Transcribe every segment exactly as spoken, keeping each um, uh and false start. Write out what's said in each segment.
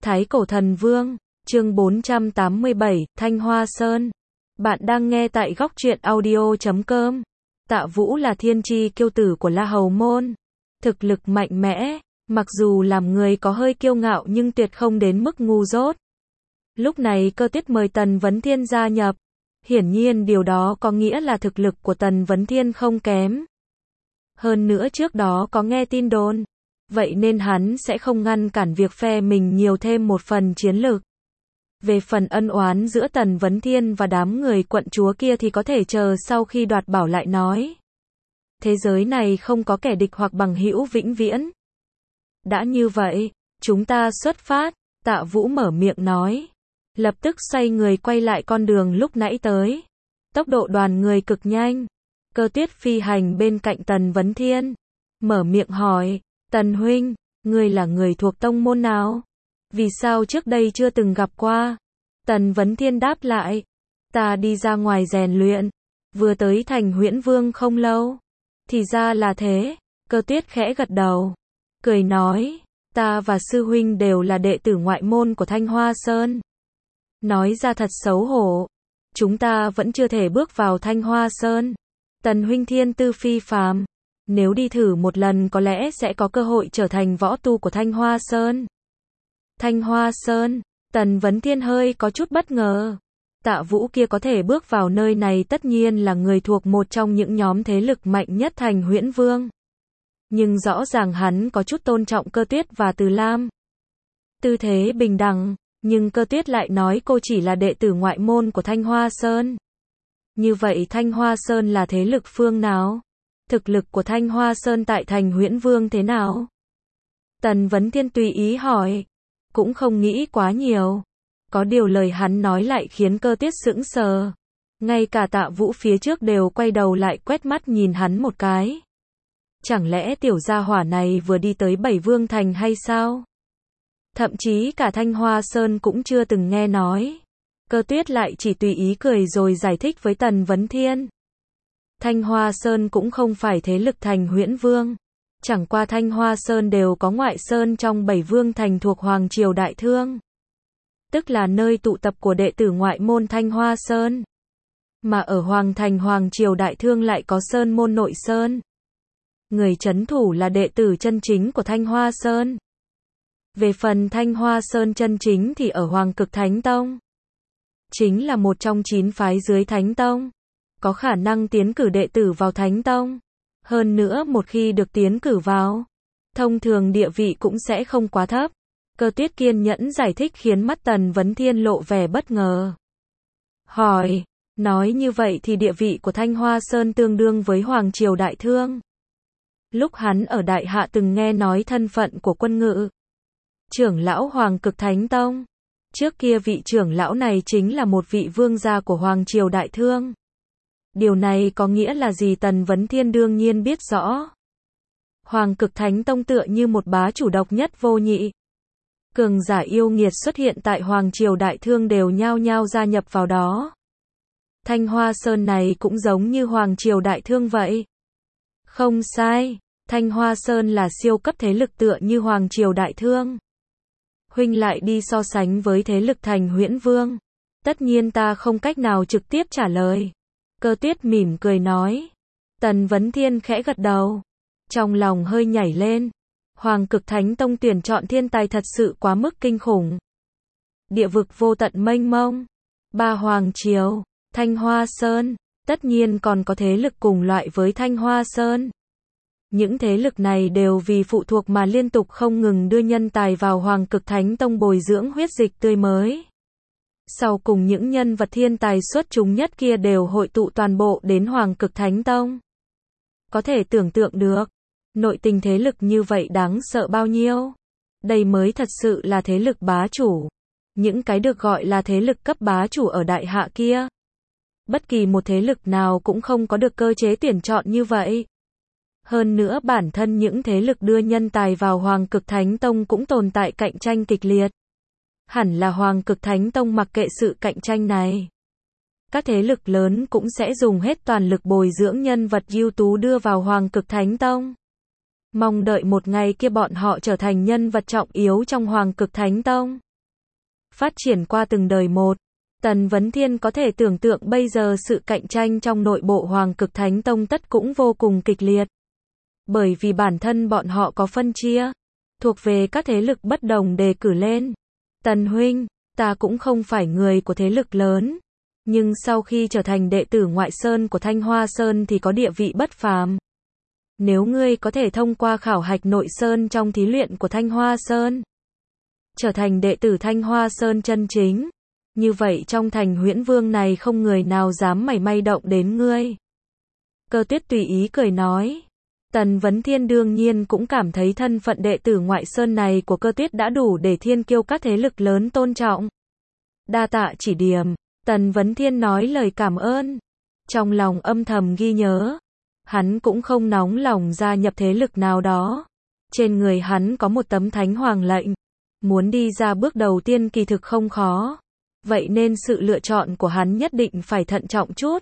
Thái Cổ Thần Vương, chương bốn trăm tám mươi bảy, Thanh Hoa Sơn. Bạn đang nghe tại góc truyện audio chấm com. Tạ Vũ là thiên chi kiêu tử của La Hầu Môn. Thực lực mạnh mẽ, mặc dù làm người có hơi kiêu ngạo nhưng tuyệt không đến mức ngu dốt. Lúc này Cơ Tuyết mời Tần Vấn Thiên gia nhập. Hiển nhiên điều đó có nghĩa là thực lực của Tần Vấn Thiên không kém. Hơn nữa trước đó có nghe tin đồn. Vậy nên hắn sẽ không ngăn cản việc phe mình nhiều thêm một phần chiến lược. Về phần ân oán giữa Tần Vấn Thiên và đám người quận chúa kia thì có thể chờ sau khi đoạt bảo lại nói. Thế giới này không có kẻ địch hoặc bằng hữu vĩnh viễn. Đã như vậy, chúng ta xuất phát, Tạ Vũ mở miệng nói. Lập tức xoay người quay lại con đường lúc nãy tới. Tốc độ đoàn người cực nhanh. Cơ Tuyết phi hành bên cạnh Tần Vấn Thiên. Mở miệng hỏi, Tần huynh, ngươi là người thuộc tông môn nào? Vì sao trước đây chưa từng gặp qua? Tần Vấn Thiên đáp lại, ta đi ra ngoài rèn luyện, vừa tới thành Huyễn Vương không lâu. Thì ra là thế, Cơ Tuyết khẽ gật đầu, cười nói, ta và sư huynh đều là đệ tử ngoại môn của Thanh Hoa Sơn. Nói ra thật xấu hổ, chúng ta vẫn chưa thể bước vào Thanh Hoa Sơn. Tần huynh thiên tư phi phàm. Nếu đi thử một lần có lẽ sẽ có cơ hội trở thành võ tu của Thanh Hoa Sơn. Thanh Hoa Sơn, Tần Vấn Thiên hơi có chút bất ngờ. Tạ Vũ kia có thể bước vào nơi này tất nhiên là người thuộc một trong những nhóm thế lực mạnh nhất thành Huyễn Vương. Nhưng rõ ràng hắn có chút tôn trọng Cơ Tuyết và Từ Lam. Tư thế bình đẳng, nhưng Cơ Tuyết lại nói cô chỉ là đệ tử ngoại môn của Thanh Hoa Sơn. Như vậy Thanh Hoa Sơn là thế lực phương nào? Thực lực của Thanh Hoa Sơn tại thành Huyễn Vương thế nào? Tần Vấn Thiên tùy ý hỏi, cũng không nghĩ quá nhiều. Có điều lời hắn nói lại khiến Cơ Tuyết sững sờ. Ngay cả Tạ Vũ phía trước đều quay đầu lại quét mắt nhìn hắn một cái. Chẳng lẽ tiểu gia hỏa này vừa đi tới Bảy Vương Thành hay sao? Thậm chí cả Thanh Hoa Sơn cũng chưa từng nghe nói. Cơ Tuyết lại chỉ tùy ý cười rồi giải thích với Tần Vấn Thiên. Thanh Hoa Sơn cũng không phải thế lực thành Huyễn Vương. Chẳng qua Thanh Hoa Sơn đều có ngoại sơn trong Bảy Vương Thành thuộc Hoàng Triều Đại Thương. Tức là nơi tụ tập của đệ tử ngoại môn Thanh Hoa Sơn. Mà ở Hoàng Thành Hoàng Triều Đại Thương lại có Sơn môn Nội Sơn. Người trấn thủ là đệ tử chân chính của Thanh Hoa Sơn. Về phần Thanh Hoa Sơn chân chính thì ở Hoàng Cực Thánh Tông. Chính là một trong chín phái dưới Thánh Tông. Có khả năng tiến cử đệ tử vào Thánh Tông. Hơn nữa một khi được tiến cử vào, thông thường địa vị cũng sẽ không quá thấp. Cơ Tuyết kiên nhẫn giải thích khiến mắt Tần Vấn Thiên lộ vẻ bất ngờ. Hỏi, nói như vậy thì địa vị của Thanh Hoa Sơn tương đương với Hoàng Triều Đại Thương. Lúc hắn ở Đại Hạ từng nghe nói thân phận của Quân Ngự, trưởng lão Hoàng Cực Thánh Tông. Trước kia vị trưởng lão này chính là một vị vương gia của Hoàng Triều Đại Thương. Điều này có nghĩa là gì Tần Vấn Thiên đương nhiên biết rõ. Hoàng Cực Thánh Tông tựa như một bá chủ độc nhất vô nhị. Cường giả yêu nghiệt xuất hiện tại Hoàng Triều Đại Thương đều nhao nhao gia nhập vào đó. Thanh Hoa Sơn này cũng giống như Hoàng Triều Đại Thương vậy. Không sai, Thanh Hoa Sơn là siêu cấp thế lực tựa như Hoàng Triều Đại Thương. Huynh lại đi so sánh với thế lực thành Huyễn Vương. Tất nhiên ta không cách nào trực tiếp trả lời. Cơ Tuyết mỉm cười nói. Tần Vấn Thiên khẽ gật đầu. Trong lòng hơi nhảy lên. Hoàng Cực Thánh Tông tuyển chọn thiên tài thật sự quá mức kinh khủng. Địa vực vô tận mênh mông. Ba Hoàng Triều, Thanh Hoa Sơn. Tất nhiên còn có thế lực cùng loại với Thanh Hoa Sơn. Những thế lực này đều vì phụ thuộc mà liên tục không ngừng đưa nhân tài vào Hoàng Cực Thánh Tông bồi dưỡng huyết dịch tươi mới. Sau cùng những nhân vật thiên tài xuất chúng nhất kia đều hội tụ toàn bộ đến Hoàng Cực Thánh Tông. Có thể tưởng tượng được, nội tình thế lực như vậy đáng sợ bao nhiêu. Đây mới thật sự là thế lực bá chủ. Những cái được gọi là thế lực cấp bá chủ ở Đại Hạ kia. Bất kỳ một thế lực nào cũng không có được cơ chế tuyển chọn như vậy. Hơn nữa bản thân những thế lực đưa nhân tài vào Hoàng Cực Thánh Tông cũng tồn tại cạnh tranh kịch liệt. Hẳn là Hoàng Cực Thánh Tông mặc kệ sự cạnh tranh này. Các thế lực lớn cũng sẽ dùng hết toàn lực bồi dưỡng nhân vật ưu tú đưa vào Hoàng Cực Thánh Tông. Mong đợi một ngày kia bọn họ trở thành nhân vật trọng yếu trong Hoàng Cực Thánh Tông. phát triển qua từng đời một. Tần Vấn Thiên có thể tưởng tượng bây giờ sự cạnh tranh trong nội bộ Hoàng Cực Thánh Tông tất cũng vô cùng kịch liệt. Bởi vì bản thân bọn họ có phân chia, thuộc về các thế lực bất đồng đề cử lên. Tần huynh, ta cũng không phải người của thế lực lớn, nhưng sau khi trở thành đệ tử ngoại sơn của Thanh Hoa Sơn thì có địa vị bất phàm. Nếu ngươi có thể thông qua khảo hạch nội sơn trong thí luyện của Thanh Hoa Sơn, trở thành đệ tử Thanh Hoa Sơn chân chính, như vậy trong thành Huyễn Vương này không người nào dám mảy may động đến ngươi. Cơ Tuyết tùy ý cười nói. Tần Vấn Thiên đương nhiên cũng cảm thấy thân phận đệ tử ngoại sơn này của Cơ Tuyết đã đủ để thiên kiêu các thế lực lớn tôn trọng. Đa tạ chỉ điểm, Tần Vấn Thiên nói lời cảm ơn. Trong lòng âm thầm ghi nhớ, hắn cũng không nóng lòng gia nhập thế lực nào đó. Trên người hắn có một tấm thánh hoàng lệnh, muốn đi ra bước đầu tiên kỳ thực không khó. Vậy nên sự lựa chọn của hắn nhất định phải thận trọng chút.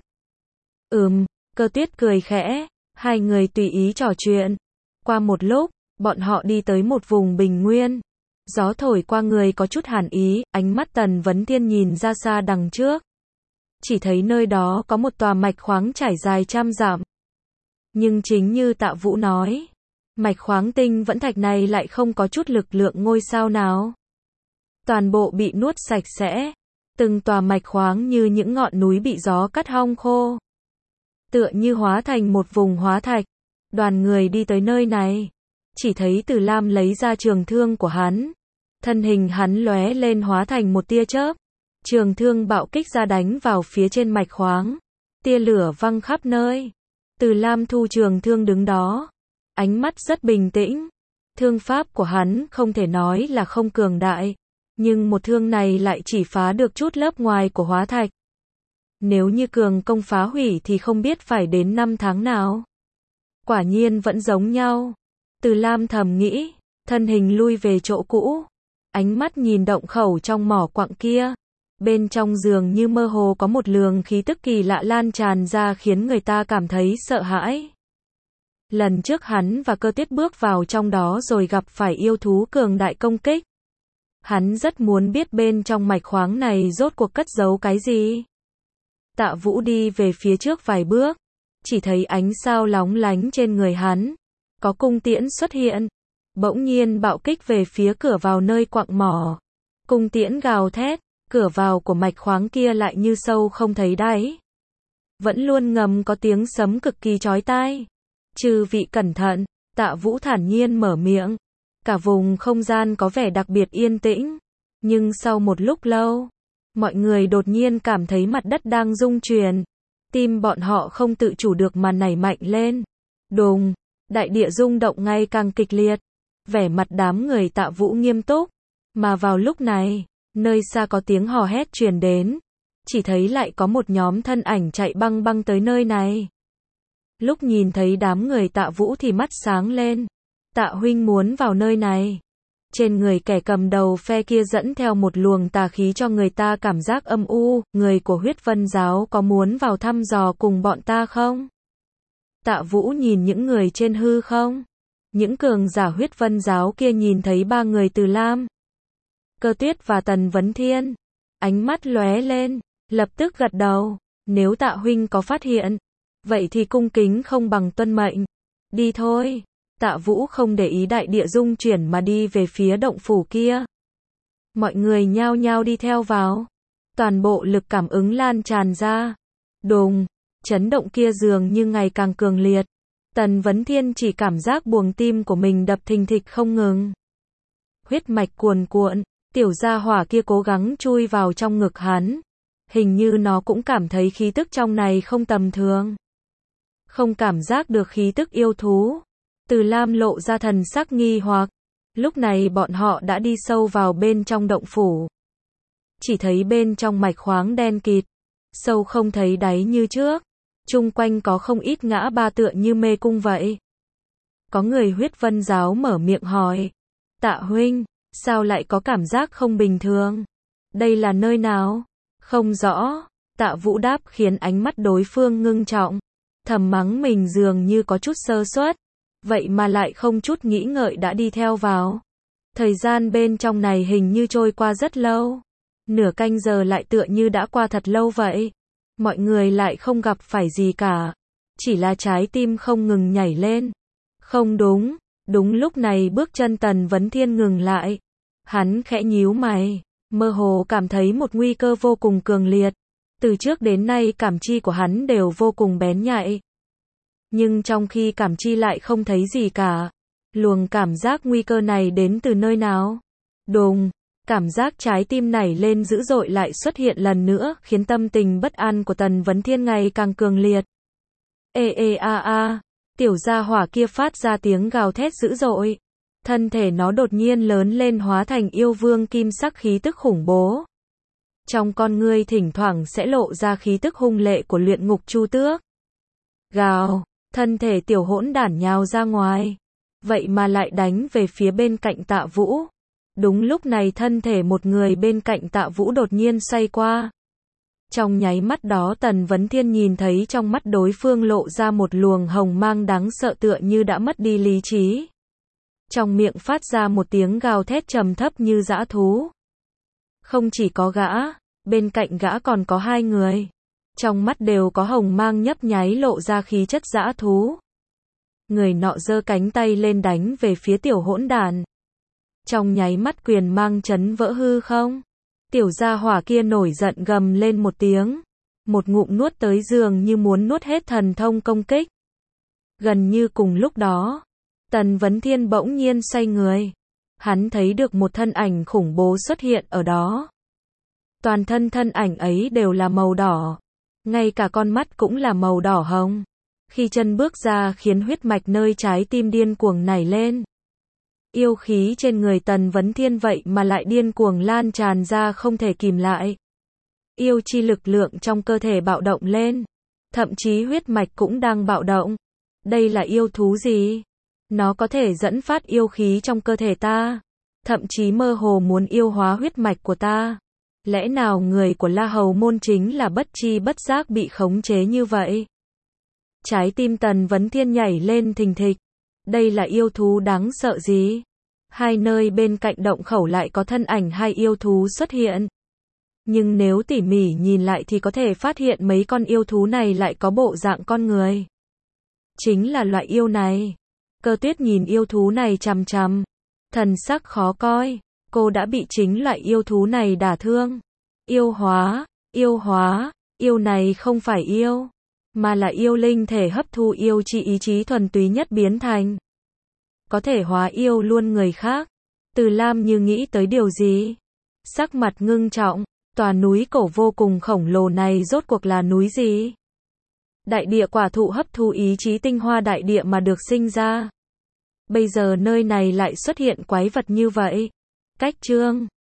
Ừm, Cơ Tuyết cười khẽ, hai người tùy ý trò chuyện. Qua một lúc, bọn họ đi tới một vùng bình nguyên. Gió thổi qua người có chút hàn ý, ánh mắt Tần Vấn Thiên nhìn ra xa đằng trước. Chỉ thấy nơi đó có một tòa mạch khoáng trải dài trăm dặm. Nhưng chính như Tạ Vũ nói, mạch khoáng tinh vẫn thạch này lại không có chút lực lượng ngôi sao nào. Toàn bộ bị nuốt sạch sẽ. Từng tòa mạch khoáng như những ngọn núi bị gió cắt hong khô. Tựa như hóa thành một vùng hóa thạch. Đoàn người đi tới nơi này. Chỉ thấy Từ Lam lấy ra trường thương của hắn. Thân hình hắn lóe lên hóa thành một tia chớp. Trường thương bạo kích ra đánh vào phía trên mạch khoáng. Tia lửa văng khắp nơi. Từ Lam thu trường thương đứng đó. Ánh mắt rất bình tĩnh. Thương pháp của hắn không thể nói là không cường đại. Nhưng một thương này lại chỉ phá được chút lớp ngoài của hóa thạch. Nếu như cường công phá hủy thì không biết phải đến năm tháng nào. Quả nhiên vẫn giống nhau. Từ Lam thầm nghĩ, thân hình lui về chỗ cũ. Ánh mắt nhìn động khẩu trong mỏ quặng kia. Bên trong giường như mơ hồ có một luồng khí tức kỳ lạ lan tràn ra khiến người ta cảm thấy sợ hãi. Lần trước hắn và Cơ Tuyết bước vào trong đó rồi gặp phải yêu thú cường đại công kích. Hắn rất muốn biết bên trong mạch khoáng này rốt cuộc cất giấu cái gì. Tạ Vũ đi về phía trước vài bước, chỉ thấy ánh sao lóng lánh trên người hắn. Có cung tiễn xuất hiện, bỗng nhiên bạo kích về phía cửa vào nơi quặng mỏ. Cung tiễn gào thét, cửa vào của mạch khoáng kia lại như sâu không thấy đáy. Vẫn luôn ngầm có tiếng sấm cực kỳ chói tai. Chư vị cẩn thận, Tạ Vũ thản nhiên mở miệng. Cả vùng không gian có vẻ đặc biệt yên tĩnh. Nhưng sau một lúc lâu, mọi người đột nhiên cảm thấy mặt đất đang rung chuyển. Tim bọn họ không tự chủ được mà nảy mạnh lên. Đùng, đại địa rung động ngày càng kịch liệt. Vẻ mặt đám người Tạ Vũ nghiêm túc. Mà vào lúc này, nơi xa có tiếng hò hét truyền đến. Chỉ thấy lại có một nhóm thân ảnh chạy băng băng tới nơi này. Lúc nhìn thấy đám người Tạ Vũ thì mắt sáng lên. Tạ huynh muốn vào nơi này. Trên người kẻ cầm đầu phe kia dẫn theo một luồng tà khí cho người ta cảm giác âm u. Người của Huyết Vân Giáo có muốn vào thăm dò cùng bọn ta không? Tạ Vũ nhìn những người trên hư không? Những cường giả Huyết Vân Giáo kia nhìn thấy ba người Từ Lam, Cơ Tuyết và Tần Vấn Thiên. Ánh mắt lóe lên, lập tức gật đầu. Nếu Tạ huynh có phát hiện, vậy thì cung kính không bằng tuân mệnh. Đi thôi. Tạ Vũ không để ý đại địa rung chuyển mà đi về phía động phủ kia. Mọi người nhao nhao đi theo vào. Toàn bộ lực cảm ứng lan tràn ra. Đùng, chấn động kia dường như ngày càng cường liệt. Tần Vấn Thiên chỉ cảm giác buồng tim của mình đập thình thịch không ngừng. Huyết mạch cuồn cuộn, tiểu gia hỏa kia cố gắng chui vào trong ngực hắn. Hình như nó cũng cảm thấy khí tức trong này không tầm thường. Không cảm giác được khí tức yêu thú. Từ Lam lộ ra thần sắc nghi hoặc. Lúc này bọn họ đã đi sâu vào bên trong động phủ. Chỉ thấy bên trong mạch khoáng đen kịt, sâu không thấy đáy như trước. Chung quanh có không ít ngã ba tựa như mê cung vậy. Có người Huyết Vân Giáo mở miệng hỏi. Tạ huynh, sao lại có cảm giác không bình thường? Đây là nơi nào? Không rõ. Tạ Vũ đáp khiến ánh mắt đối phương ngưng trọng. Thầm mắng mình dường như có chút sơ suất. Vậy mà lại không chút nghĩ ngợi đã đi theo vào. Thời gian bên trong này hình như trôi qua rất lâu. Nửa canh giờ lại tựa như đã qua thật lâu vậy. Mọi người lại không gặp phải gì cả. Chỉ là trái tim không ngừng nhảy lên. Không đúng. Đúng lúc này bước chân Tần Vấn Thiên ngừng lại. Hắn khẽ nhíu mày. Mơ hồ cảm thấy một nguy cơ vô cùng cường liệt. Từ trước đến nay cảm chi của hắn đều vô cùng bén nhạy. Nhưng trong khi cảm chi lại không thấy gì cả. Luồng cảm giác nguy cơ này đến từ nơi nào? Đùng, cảm giác trái tim nảy lên dữ dội lại xuất hiện lần nữa, khiến tâm tình bất an của Tần Vấn Thiên ngày càng cường liệt. Ê ê a a, tiểu gia hỏa kia phát ra tiếng gào thét dữ dội. Thân thể nó đột nhiên lớn lên hóa thành yêu vương kim sắc khí tức khủng bố. Trong con ngươi thỉnh thoảng sẽ lộ ra khí tức hung lệ của luyện ngục chu tước. Gào, thân thể tiểu hỗn đản nhào ra ngoài. Vậy mà lại đánh về phía bên cạnh Tạ Vũ. Đúng lúc này thân thể một người bên cạnh Tạ Vũ đột nhiên xoay qua. Trong nháy mắt đó Tần Vấn Thiên nhìn thấy trong mắt đối phương lộ ra một luồng hồng mang đáng sợ tựa như đã mất đi lý trí. Trong miệng phát ra một tiếng gào thét trầm thấp như dã thú. Không chỉ có gã, bên cạnh gã còn có hai người. Trong mắt đều có hồng mang nhấp nháy lộ ra khí chất dã thú. Người nọ giơ cánh tay lên đánh về phía tiểu hỗn đản. Trong nháy mắt quyền mang chấn vỡ hư không. Tiểu gia hỏa kia nổi giận gầm lên một tiếng. Một ngụm nuốt tới giường như muốn nuốt hết thần thông công kích. Gần như cùng lúc đó, Tần Vấn Thiên bỗng nhiên xoay người. Hắn thấy được một thân ảnh khủng bố xuất hiện ở đó. Toàn thân thân ảnh ấy đều là màu đỏ. Ngay cả con mắt cũng là màu đỏ hồng. Khi chân bước ra khiến huyết mạch nơi trái tim điên cuồng nảy lên. Yêu khí trên người Tần Vấn Thiên vậy mà lại điên cuồng lan tràn ra không thể kìm lại. Yêu chi lực lượng trong cơ thể bạo động lên. Thậm chí huyết mạch cũng đang bạo động. Đây là yêu thú gì? Nó có thể dẫn phát yêu khí trong cơ thể ta. Thậm chí mơ hồ muốn yêu hóa huyết mạch của ta. Lẽ nào người của La Hầu Môn chính là bất chi bất giác bị khống chế như vậy? Trái tim Tần Vấn Thiên nhảy lên thình thịch. Đây là yêu thú đáng sợ gì? Hai nơi bên cạnh động khẩu lại có thân ảnh hai yêu thú xuất hiện. Nhưng nếu tỉ mỉ nhìn lại thì có thể phát hiện mấy con yêu thú này lại có bộ dạng con người. Chính là loại yêu này. Cơ Tuyết nhìn yêu thú này chằm chằm. Thần sắc khó coi. Cô đã bị chính loại yêu thú này đả thương. Yêu hóa, yêu hóa, yêu này không phải yêu. Mà là yêu linh thể hấp thu yêu chi ý chí thuần túy nhất biến thành. Có thể hóa yêu luôn người khác. Từ Lam như nghĩ tới điều gì. Sắc mặt ngưng trọng. Tòa núi cổ vô cùng khổng lồ này rốt cuộc là núi gì? Đại địa quả thụ hấp thu ý chí tinh hoa đại địa mà được sinh ra. Bây giờ nơi này lại xuất hiện quái vật như vậy. Cách chương